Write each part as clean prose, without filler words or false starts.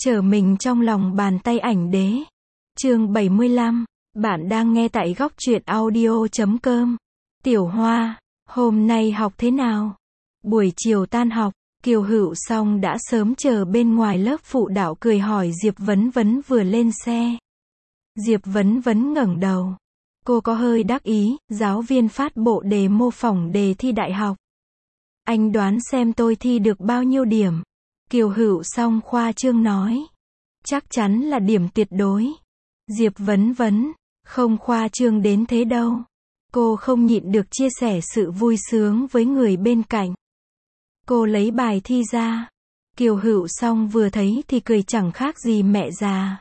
Trở mình trong lòng bàn tay ảnh đế. Chương 75. Bạn đang nghe tại góc truyện audio.com. Tiểu Hoa, hôm nay học thế nào? Buổi chiều tan học, Kiều Hữu Song đã sớm chờ bên ngoài lớp phụ đạo cười hỏi Diệp Vấn Vấn vừa lên xe. Diệp Vấn Vấn ngẩng đầu. Cô có hơi đắc ý, giáo viên phát bộ đề mô phỏng đề thi đại học. Anh đoán xem tôi thi được bao nhiêu điểm? Kiều Hữu Song khoa trương nói. Chắc chắn là điểm tuyệt đối. Diệp Vấn Vấn, không khoa trương đến thế đâu. Cô không nhịn được chia sẻ sự vui sướng với người bên cạnh. Cô lấy bài thi ra. Kiều Hữu Song vừa thấy thì cười chẳng khác gì mẹ già.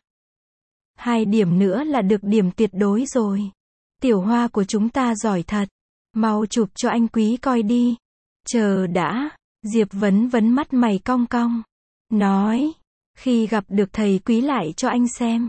2 điểm nữa là được điểm tuyệt đối rồi. Tiểu Hoa của chúng ta giỏi thật. Mau chụp cho anh Quý coi đi. Chờ đã. Diệp Vấn Vấn mắt mày cong cong. Nói. Khi gặp được thầy Quý lại cho anh xem.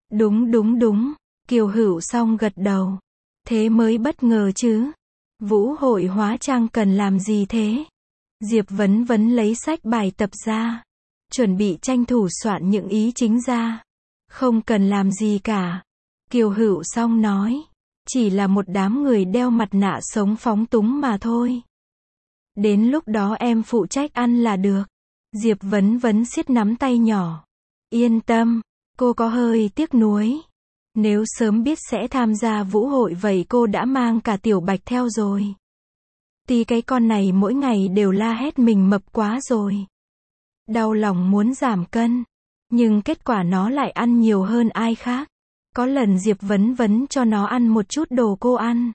Đúng. Kiều Hữu Song gật đầu. Thế mới bất ngờ chứ. Vũ hội hóa trang cần làm gì thế? Diệp Vấn Vấn lấy sách bài tập ra. Chuẩn bị tranh thủ soạn những ý chính ra. Không cần làm gì cả. Kiều Hữu Song nói. Chỉ là một đám người đeo mặt nạ sống phóng túng mà thôi. Đến lúc đó em phụ trách ăn là được. Diệp Vấn Vấn siết nắm tay nhỏ. Yên tâm, cô có hơi tiếc nuối. Nếu sớm biết sẽ tham gia vũ hội vậy cô đã mang cả Tiểu Bạch theo rồi. Tí cái con này mỗi ngày đều la hét mình mập quá rồi. Đau lòng muốn giảm cân. Nhưng kết quả nó lại ăn nhiều hơn ai khác. Có lần Diệp Vấn Vấn cho nó ăn một chút đồ cô ăn.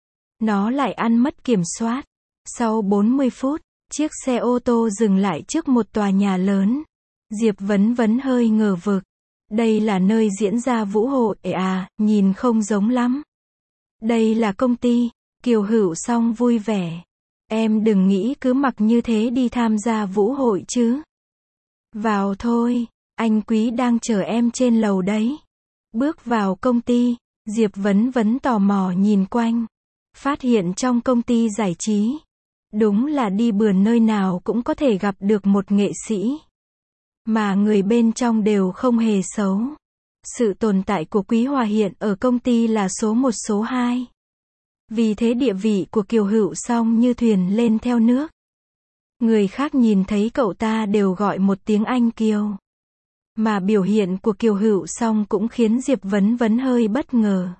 Nó lại ăn mất kiểm soát. Sau 40 phút, chiếc xe ô tô dừng lại trước một tòa nhà lớn. Diệp Vấn Vấn hơi ngờ vực. Đây là nơi diễn ra vũ hội à, nhìn không giống lắm. Đây là công ty. Kiều Hữu Song vui vẻ. Em đừng nghĩ cứ mặc như thế đi tham gia vũ hội chứ. Vào thôi, anh Quý đang chờ em trên lầu đấy. Bước vào công ty, Diệp Vấn Vấn tò mò nhìn quanh. Phát hiện trong công ty giải trí. Đúng là đi bừa nơi nào cũng có thể gặp được một nghệ sĩ. Mà người bên trong đều không hề xấu. Sự tồn tại của Quý Hòa hiện ở công ty là số 1 số 2. Vì thế địa vị của Kiều Hữu Song như thuyền lên theo nước. Người khác nhìn thấy cậu ta đều gọi một tiếng anh Kiều. Mà biểu hiện của Kiều Hữu Song cũng khiến Diệp Vấn Vấn hơi bất ngờ.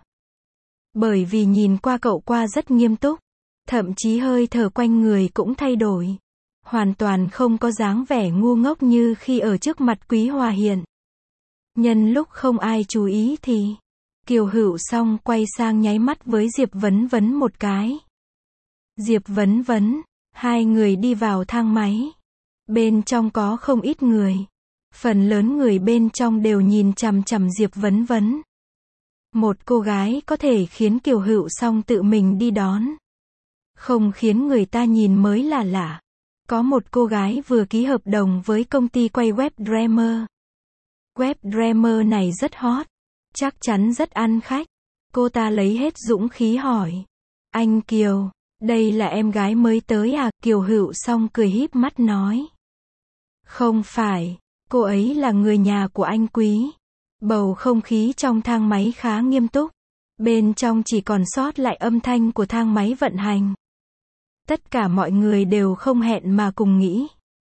Bởi vì nhìn qua cậu qua rất nghiêm túc. Thậm chí hơi thở quanh người cũng thay đổi. Hoàn toàn không có dáng vẻ ngu ngốc như khi ở trước mặt Quý Hòa hiện. Nhân lúc không ai chú ý thì Kiều Hữu Song quay sang nháy mắt với Diệp Vấn Vấn một cái. Diệp Vấn Vấn, hai người đi vào thang máy. Bên trong có không ít người. Phần lớn người bên trong đều nhìn chằm chằm Diệp Vấn Vấn. Một cô gái có thể khiến Kiều Hữu Song tự mình đi đón. Không khiến người ta nhìn mới là lạ. Có một cô gái vừa ký hợp đồng với công ty quay webdrammer. Webdrammer này rất hot. Chắc chắn rất ăn khách. Cô ta lấy hết dũng khí hỏi. Anh Kiều, đây là em gái mới tới à? Kiều Hữu Song cười híp mắt nói. Không phải, cô ấy là người nhà của anh Quý. Bầu không khí trong thang máy khá nghiêm túc. Bên trong chỉ còn sót lại âm thanh của thang máy vận hành. Tất cả mọi người đều không hẹn mà cùng nghĩ.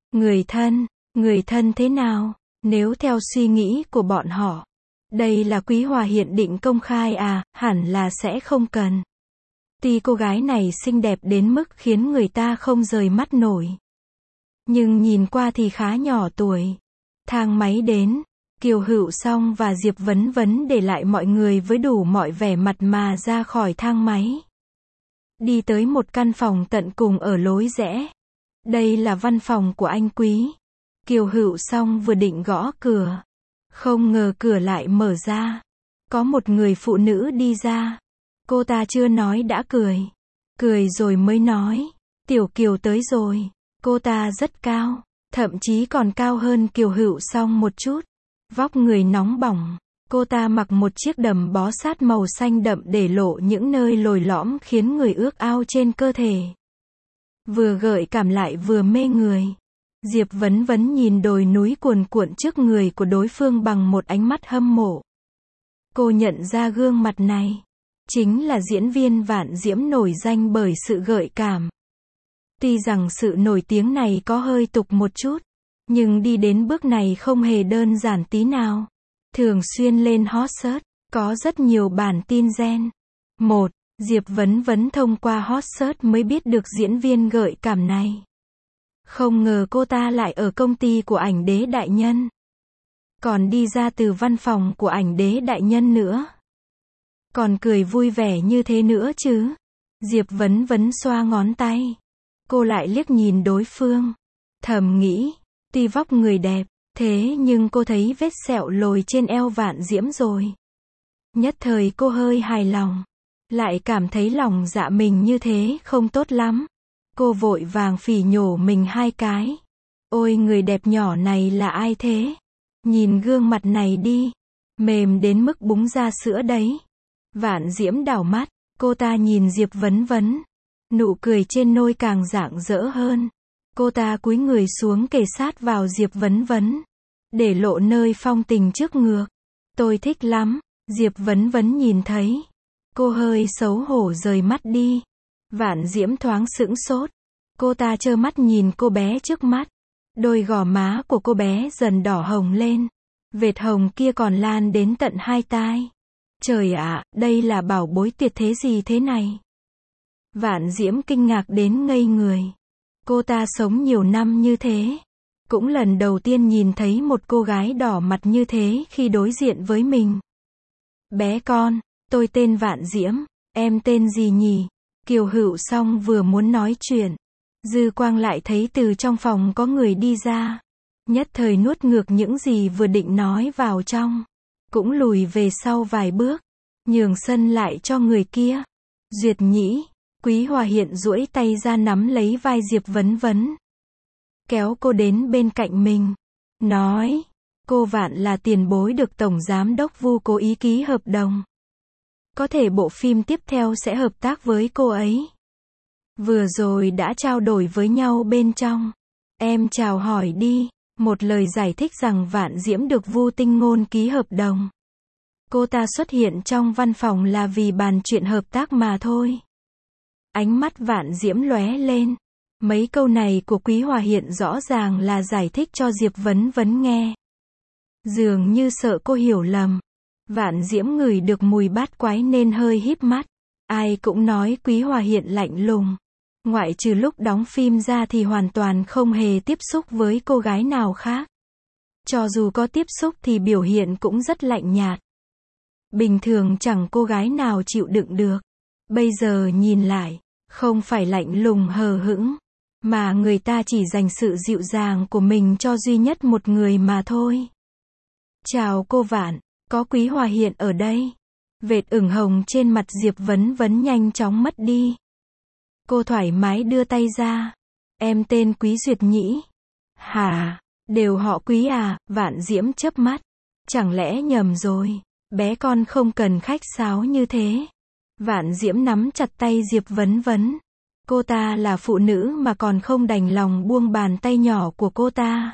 Người thân thế nào? Nếu theo suy nghĩ của bọn họ, đây là Quý Hòa hiện định công khai à, hẳn là sẽ không cần. Tuy cô gái này xinh đẹp đến mức khiến người ta không rời mắt nổi. Nhưng nhìn qua thì khá nhỏ tuổi. Thang máy đến, Kiều Hữu Song và Diệp Vấn Vấn để lại mọi người với đủ mọi vẻ mặt mà ra khỏi thang máy. Đi tới một căn phòng tận cùng ở lối rẽ. Đây là văn phòng của anh Quý. Kiều Hữu Song vừa định gõ cửa. Không ngờ cửa lại mở ra. Có một người phụ nữ đi ra. Cô ta chưa nói đã cười. Cười rồi mới nói. Tiểu Kiều tới rồi. Cô ta rất cao. Thậm chí còn cao hơn Kiều Hữu Song một chút. Vóc người nóng bỏng. Cô ta mặc một chiếc đầm bó sát màu xanh đậm để lộ những nơi lồi lõm khiến người ước ao trên cơ thể. Vừa gợi cảm lại vừa mê người. Diệp Vấn Vấn nhìn đồi núi cuồn cuộn trước người của đối phương bằng một ánh mắt hâm mộ. Cô nhận ra gương mặt này. Chính là diễn viên Vạn Diễm nổi danh bởi sự gợi cảm. Tuy rằng sự nổi tiếng này có hơi tục một chút, nhưng đi đến bước này không hề đơn giản tí nào. Thường xuyên lên hot search, có rất nhiều bản tin gen. 1. Diệp Vấn Vấn thông qua hot search mới biết được diễn viên gợi cảm này. Không ngờ cô ta lại ở công ty của ảnh đế đại nhân. Còn đi ra từ văn phòng của ảnh đế đại nhân nữa. Còn cười vui vẻ như thế nữa chứ. Diệp Vấn Vấn xoa ngón tay. Cô lại liếc nhìn đối phương. Thầm nghĩ, tuy vóc người đẹp, thế nhưng cô thấy vết sẹo lồi trên eo Vạn Diễm rồi. Nhất thời cô hơi hài lòng. Lại cảm thấy lòng dạ mình như thế không tốt lắm. Cô vội vàng phỉ nhổ mình 2 cái. Ôi người đẹp nhỏ này là ai thế? Nhìn gương mặt này đi. Mềm đến mức búng ra sữa đấy. Vạn Diễm đảo mắt. Cô ta nhìn Diệp Vấn Vấn. Nụ cười trên môi càng rạng rỡ hơn. Cô ta cúi người xuống kề sát vào Diệp Vấn Vấn. Để lộ nơi phong tình trước ngực. Tôi thích lắm. Diệp Vấn Vấn nhìn thấy. Cô hơi xấu hổ rời mắt đi. Vạn Diễm thoáng sững sốt. Cô ta trơ mắt nhìn cô bé trước mắt. Đôi gò má của cô bé dần đỏ hồng lên. Vệt hồng kia còn lan đến tận 2 tai. Trời ạ, đây là bảo bối tuyệt thế gì thế này? Vạn Diễm kinh ngạc đến ngây người. Cô ta sống nhiều năm như thế. Cũng lần đầu tiên nhìn thấy một cô gái đỏ mặt như thế khi đối diện với mình. Bé con, tôi tên Vạn Diễm, em tên gì nhỉ? Kiều Hữu Song vừa muốn nói chuyện. Dư Quang lại thấy từ trong phòng có người đi ra. Nhất thời nuốt ngược những gì vừa định nói vào trong. Cũng lùi về sau vài bước. Nhường sân lại cho người kia. Duyệt Nhĩ. Quý Hòa Hiện duỗi tay ra nắm lấy vai Diệp Vấn Vấn. Kéo cô đến bên cạnh mình. Nói. Cô Vạn là tiền bối được Tổng Giám đốc Vu cố ý ký hợp đồng. Có thể bộ phim tiếp theo sẽ hợp tác với cô ấy. Vừa rồi đã trao đổi với nhau bên trong. Em chào hỏi đi. Một lời giải thích rằng Vạn Diễm được Vu Tinh Ngôn ký hợp đồng. Cô ta xuất hiện trong văn phòng là vì bàn chuyện hợp tác mà thôi. Ánh mắt Vạn Diễm lóe lên. Mấy câu này của Quý Hòa Hiện rõ ràng là giải thích cho Diệp Vấn Vấn nghe. Dường như sợ cô hiểu lầm. Vạn Diễm ngửi được mùi bát quái nên hơi híp mắt. Ai cũng nói Quý Hòa Hiện lạnh lùng. Ngoại trừ lúc đóng phim ra thì hoàn toàn không hề tiếp xúc với cô gái nào khác. Cho dù có tiếp xúc thì biểu hiện cũng rất lạnh nhạt. Bình thường chẳng cô gái nào chịu đựng được. Bây giờ nhìn lại, không phải lạnh lùng hờ hững, mà người ta chỉ dành sự dịu dàng của mình cho duy nhất một người mà thôi. Chào cô Vạn, có Quý Hòa Hiện ở đây. Vệt ửng hồng trên mặt Diệp Vấn Vấn nhanh chóng mất đi. Cô thoải mái đưa tay ra. Em tên Quý Duyệt Nhĩ. Hả? Đều họ Quý à? Vạn Diễm chớp mắt. Chẳng lẽ nhầm rồi? Bé con không cần khách sáo như thế. Vạn Diễm nắm chặt tay Diệp Vấn Vấn. Cô ta là phụ nữ mà còn không đành lòng buông bàn tay nhỏ của cô ta.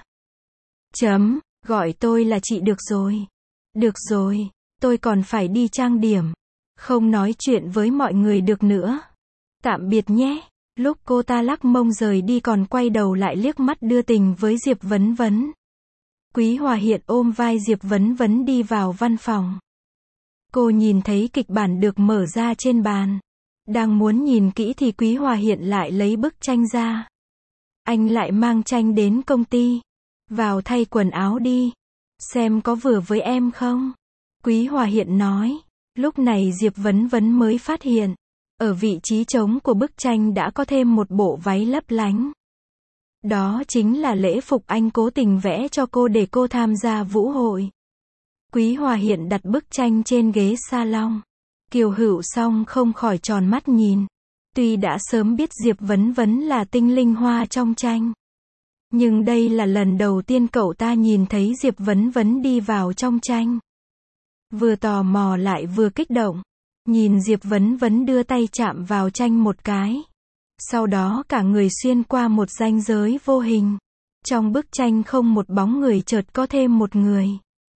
Gọi tôi là chị được rồi. Được rồi, tôi còn phải đi trang điểm. Không nói chuyện với mọi người được nữa. Tạm biệt nhé. Lúc cô ta lắc mông rời đi còn quay đầu lại liếc mắt đưa tình với Diệp Vấn Vấn. Quý Hòa Hiện ôm vai Diệp Vấn Vấn đi vào văn phòng. Cô nhìn thấy kịch bản được mở ra trên bàn. Đang muốn nhìn kỹ thì Quý Hòa Hiện lại lấy bức tranh ra. Anh lại mang tranh đến công ty. Vào thay quần áo đi. Xem có vừa với em không? Quý Hòa Hiện nói. Lúc này Diệp Vấn Vấn mới phát hiện. Ở vị trí trống của bức tranh đã có thêm một bộ váy lấp lánh. Đó chính là lễ phục anh cố tình vẽ cho cô để cô tham gia vũ hội. Quý Hòa Hiện đặt bức tranh trên ghế salon. Kiều Hữu Song không khỏi tròn mắt nhìn. Tuy đã sớm biết Diệp Vấn Vấn là tinh linh hoa trong tranh. Nhưng đây là lần đầu tiên cậu ta nhìn thấy Diệp Vấn Vấn đi vào trong tranh. Vừa tò mò lại vừa kích động. Nhìn Diệp Vấn Vấn đưa tay chạm vào tranh một cái. Sau đó cả người xuyên qua một ranh giới vô hình. Trong bức tranh không một bóng người, chợt có thêm một người.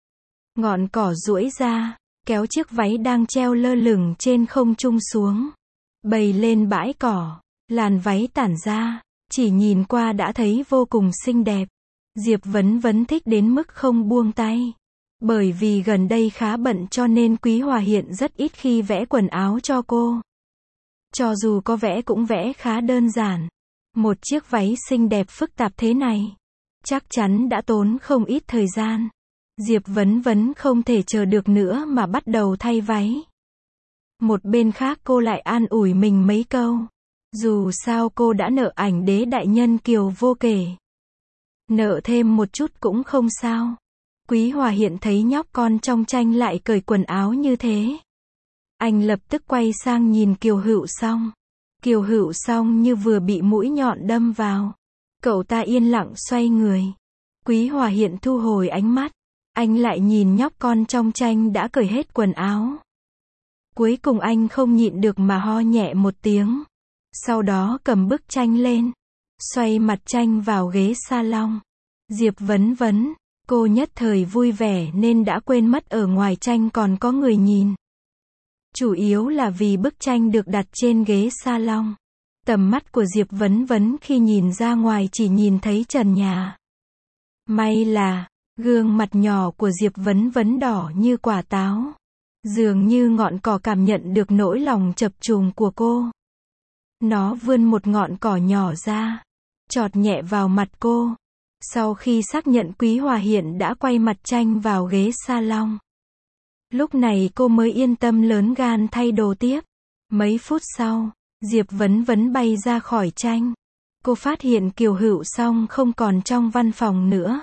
Ngọn cỏ duỗi ra, kéo chiếc váy đang treo lơ lửng trên không trung xuống. Bày lên bãi cỏ, làn váy tản ra, chỉ nhìn qua đã thấy vô cùng xinh đẹp. Diệp Vấn Vấn thích đến mức không buông tay. Bởi vì gần đây khá bận cho nên Quý Hòa Hiện rất ít khi vẽ quần áo cho cô. Cho dù có vẽ cũng vẽ khá đơn giản. Một chiếc váy xinh đẹp phức tạp thế này, chắc chắn đã tốn không ít thời gian. Diệp Vấn Vấn không thể chờ được nữa mà bắt đầu thay váy. Một bên khác cô lại an ủi mình mấy câu. Dù sao cô đã nợ ảnh đế đại nhân kiều vô kể. Nợ thêm một chút cũng không sao. Quý Hòa Hiện thấy nhóc con trong tranh lại cởi quần áo như thế. Anh lập tức quay sang nhìn Kiều Hữu Song. Kiều Hữu Song như vừa bị mũi nhọn đâm vào. Cậu ta yên lặng xoay người. Quý Hòa Hiện thu hồi ánh mắt. Anh lại nhìn nhóc con trong tranh đã cởi hết quần áo. Cuối cùng anh không nhịn được mà ho nhẹ một tiếng. Sau đó cầm bức tranh lên. Xoay mặt tranh vào ghế salon. Diệp Vấn Vấn, cô nhất thời vui vẻ nên đã quên mất ở ngoài tranh còn có người nhìn. Chủ yếu là vì bức tranh được đặt trên ghế salon. Tầm mắt của Diệp Vấn Vấn khi nhìn ra ngoài chỉ nhìn thấy trần nhà. May là, gương mặt nhỏ của Diệp Vấn Vấn đỏ như quả táo. Dường như ngọn cỏ cảm nhận được nỗi lòng chập trùng của cô. Nó vươn một ngọn cỏ nhỏ ra, chọt nhẹ vào mặt cô. Sau khi xác nhận Quý Hòa Hiện đã quay mặt tranh vào ghế salon. Lúc này cô mới yên tâm lớn gan thay đồ tiếp. Mấy phút sau, Diệp Vấn Vấn bay ra khỏi tranh. Cô phát hiện Kiều Hữu Song không còn trong văn phòng nữa.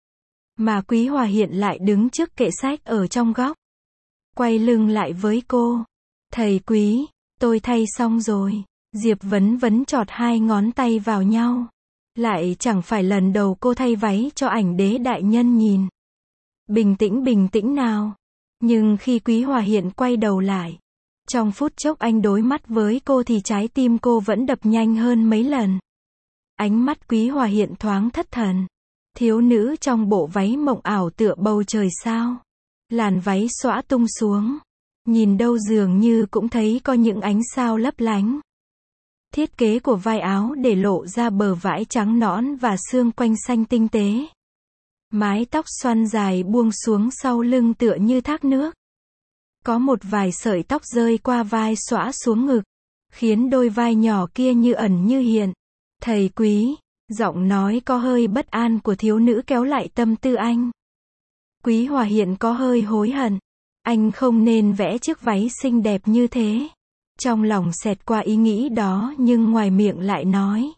Mà Quý Hòa Hiện lại đứng trước kệ sách ở trong góc. Quay lưng lại với cô. Thầy Quý, tôi thay xong rồi. Diệp Vấn Vấn chọt hai ngón tay vào nhau. Lại chẳng phải lần đầu cô thay váy cho ảnh đế đại nhân nhìn. Bình tĩnh nào. Nhưng khi Quý Hòa Hiện quay đầu lại, trong phút chốc anh đối mắt với cô thì trái tim cô vẫn đập nhanh hơn mấy lần. Ánh mắt Quý Hòa Hiện thoáng thất thần. Thiếu nữ trong bộ váy mộng ảo tựa bầu trời sao. Làn váy xõa tung xuống. Nhìn đâu dường như cũng thấy có những ánh sao lấp lánh. Thiết kế của vai áo để lộ ra bờ vãi trắng nõn và xương quanh xanh tinh tế. Mái tóc xoăn dài buông xuống sau lưng tựa như thác nước. Có một vài sợi tóc rơi qua vai xõa xuống ngực, khiến đôi vai nhỏ kia như ẩn như hiện. Thầy Quý, giọng nói có hơi bất an của thiếu nữ kéo lại tâm tư anh. Quý Hòa Hiện có hơi hối hận. Anh không nên vẽ chiếc váy xinh đẹp như thế. Trong lòng xẹt qua ý nghĩ đó nhưng ngoài miệng lại nói.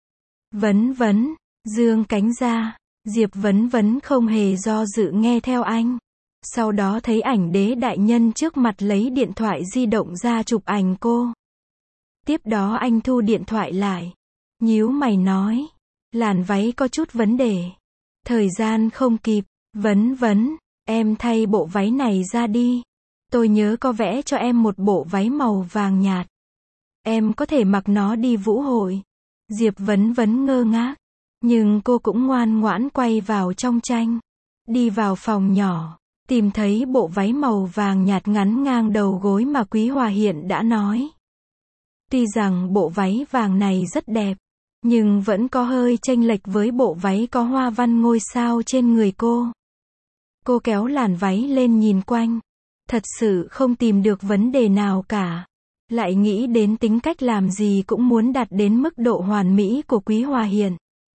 Vấn Vấn, dương cánh ra. Diệp Vấn Vấn không hề do dự nghe theo anh. Sau đó thấy ảnh đế đại nhân trước mặt lấy điện thoại di động ra chụp ảnh cô. Tiếp đó anh thu điện thoại lại. Nhíu mày nói. Làn váy có chút vấn đề. Thời gian không kịp. Vấn Vấn, em thay bộ váy này ra đi. Tôi nhớ có vẽ cho em một bộ váy màu vàng nhạt. Em có thể mặc nó đi vũ hội. Diệp Vấn Vấn ngơ ngác. Nhưng cô cũng ngoan ngoãn quay vào trong tranh. Đi vào phòng nhỏ. Tìm thấy bộ váy màu vàng nhạt ngắn ngang đầu gối mà Quý Hòa Hiện đã nói. Tuy rằng bộ váy vàng này rất đẹp. Nhưng vẫn có hơi chênh lệch với bộ váy có hoa văn ngôi sao trên người cô. Cô kéo làn váy lên nhìn quanh. Thật sự không tìm được vấn đề nào cả. Lại nghĩ đến tính cách làm gì cũng muốn đạt đến mức độ hoàn mỹ của Quý Hòa Hiện.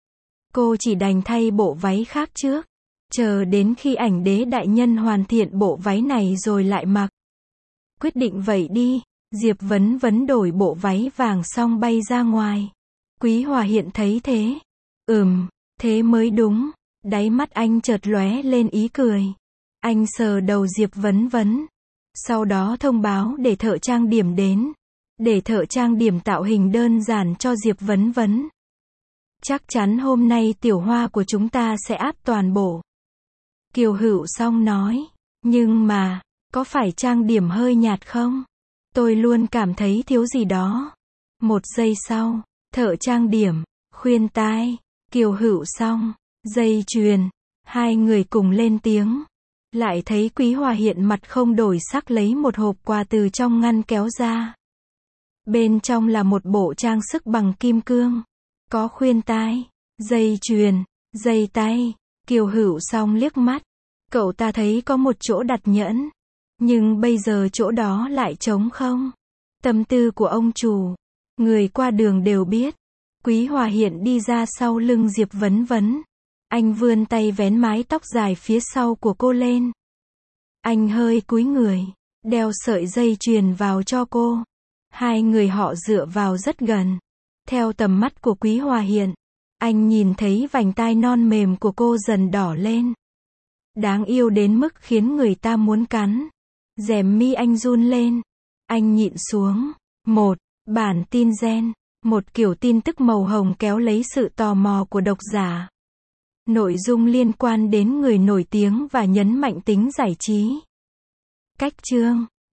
Cô chỉ đành thay bộ váy khác trước. Chờ đến khi ảnh đế đại nhân hoàn thiện bộ váy này rồi lại mặc. Quyết định vậy đi. Diệp Vấn Vấn đổi bộ váy vàng xong bay ra ngoài. Quý Hòa Hiện thấy thế. Thế mới đúng. Đáy mắt anh chợt lóe lên ý cười. Anh sờ đầu Diệp Vấn Vấn. Sau đó thông báo để thợ trang điểm đến. Để thợ trang điểm tạo hình đơn giản cho Diệp Vấn Vấn. Chắc chắn hôm nay tiểu hoa của chúng ta sẽ áp toàn bộ. Kiều Hữu Song nói. Nhưng mà, có phải trang điểm hơi nhạt không? Tôi luôn cảm thấy thiếu gì đó. Một giây sau, thợ trang điểm, khuyên tai. Kiều Hữu Song, dây chuyền. Hai người cùng lên tiếng. Lại thấy Quý Hòa Hiện mặt không đổi sắc lấy một hộp quà từ trong ngăn kéo ra. Bên trong là một bộ trang sức bằng kim cương. Có khuyên tai, dây chuyền, dây tay. Kiều Hữu Song liếc mắt. Cậu ta thấy có một chỗ đặt nhẫn. Nhưng bây giờ chỗ đó lại trống không. Tâm tư của ông chủ. Người qua đường đều biết. Quý Hòa Hiện đi ra sau lưng Diệp Vấn Vấn. Anh vươn tay vén mái tóc dài phía sau của cô lên. Anh hơi cúi người, đeo sợi dây chuyền vào cho cô. Hai người họ dựa vào rất gần. Theo tầm mắt của Quý Hòa Hiện, anh nhìn thấy vành tai non mềm của cô dần đỏ lên. Đáng yêu đến mức khiến người ta muốn cắn. Rèm mi anh run lên. Anh nhịn xuống. Một bản tin gen. Một kiểu tin tức màu hồng kéo lấy sự tò mò của độc giả. Nội dung liên quan đến người nổi tiếng và nhấn mạnh tính giải trí. Cách chương.